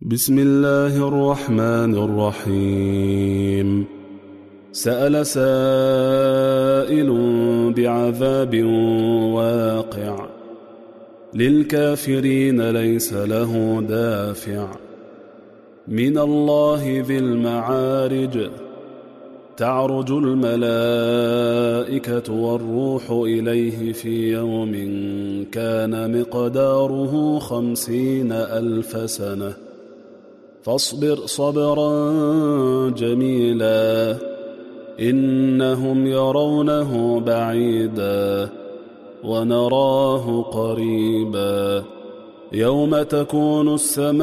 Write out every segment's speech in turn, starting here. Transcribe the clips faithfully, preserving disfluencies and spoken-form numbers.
بسم الله الرحمن الرحيم. سأل سائل بعذاب واقع للكافرين ليس له دافع من الله ذي المعارج تعرج الملائكة والروح إليه في يوم كان مقداره خمسين ألف سنة فاصبر صبرا جميلا إنهم يرونه بعيدا ونراه قريبا يوم تكون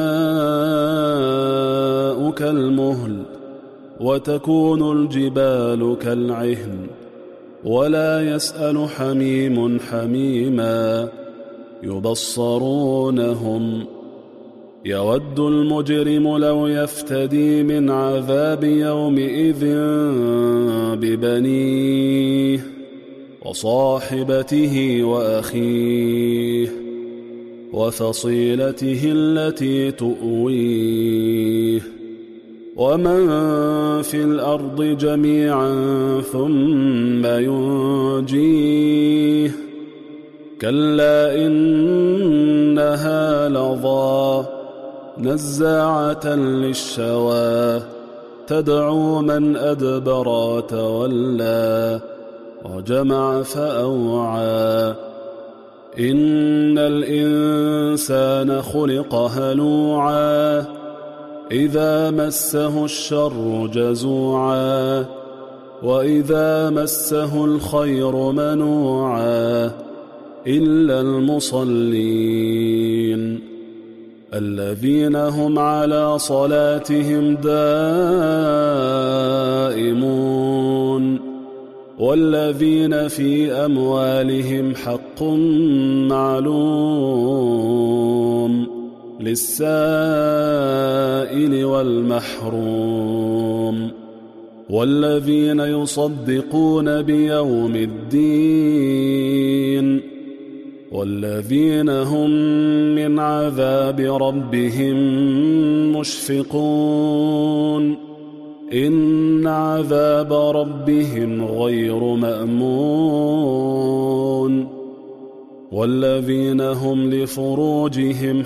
السماء كالمهل وتكون الجبال كالعهن ولا يسأل حميم حميما يبصرونهم يود المجرم لو يفتدي من عذاب يومئذ ببنيه وصاحبته وأخيه وفصيلته التي تؤويه ومن في الأرض جميعا ثم ينجيه كلا إنها لظى نزاعة للشوى تدعو من أدبر وتولى وجمع فأوعى إن الإنسان خلق هلوعا إذا مسه الشر جزوعا وإذا مسه الخير منوعا إلا المصلين الذين هم على صلاتهم دائمون والذين في أموالهم حق معلوم للسائل والمحروم والذين يصدقون بيوم الدين والذين هم من عذاب ربهم مشفقون إن عذاب ربهم غير مأمون والذين هم لفروجهم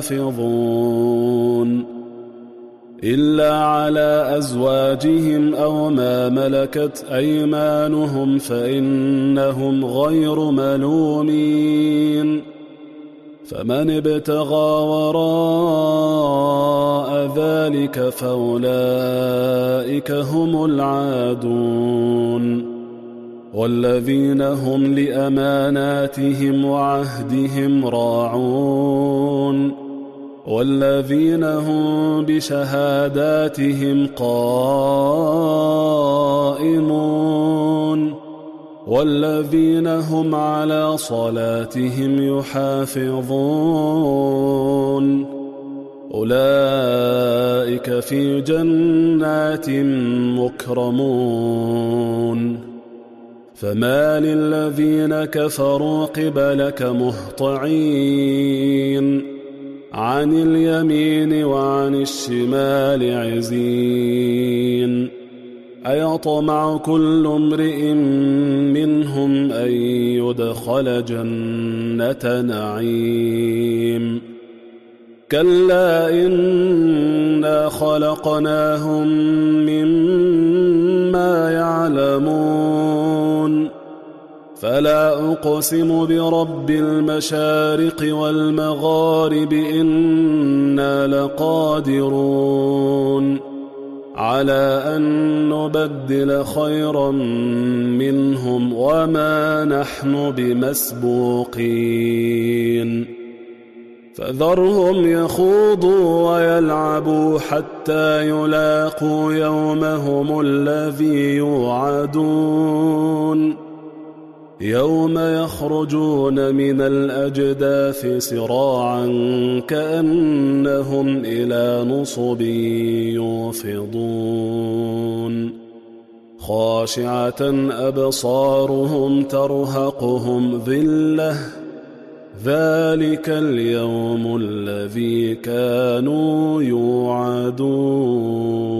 حافظون إلا على أزواجهم أو ما ملكت أيمانهم فإنهم غير ملومين فمن ابتغى وراء ذلك فأولئك هم العادون والذين هم لأماناتهم وعهدهم راعون والذين هم بشهاداتهم قائمون والذين هم على صلاتهم يحافظون أولئك في جنات مكرمون فما للذين كفروا قبلك مهطعين عن اليمين وعن الشمال عزين أيطمع كل امرئ منهم أن يدخل جنة نعيم كلا إنا خلقناهم مما يعلمون فلا أقسم برب المشارق والمغارب إنا لقادرون على أن نبدل خيرا منهم وما نحن بمسبوقين فذرهم يخوضوا ويلعبوا حتى يلاقوا يومهم الذي يوعدون يوم يخرجون من الأجداث سراعا كأنهم إلى نصب يوفضون خاشعة أبصارهم ترهقهم ذلة ذلك اليوم الذي كانوا يوعدون.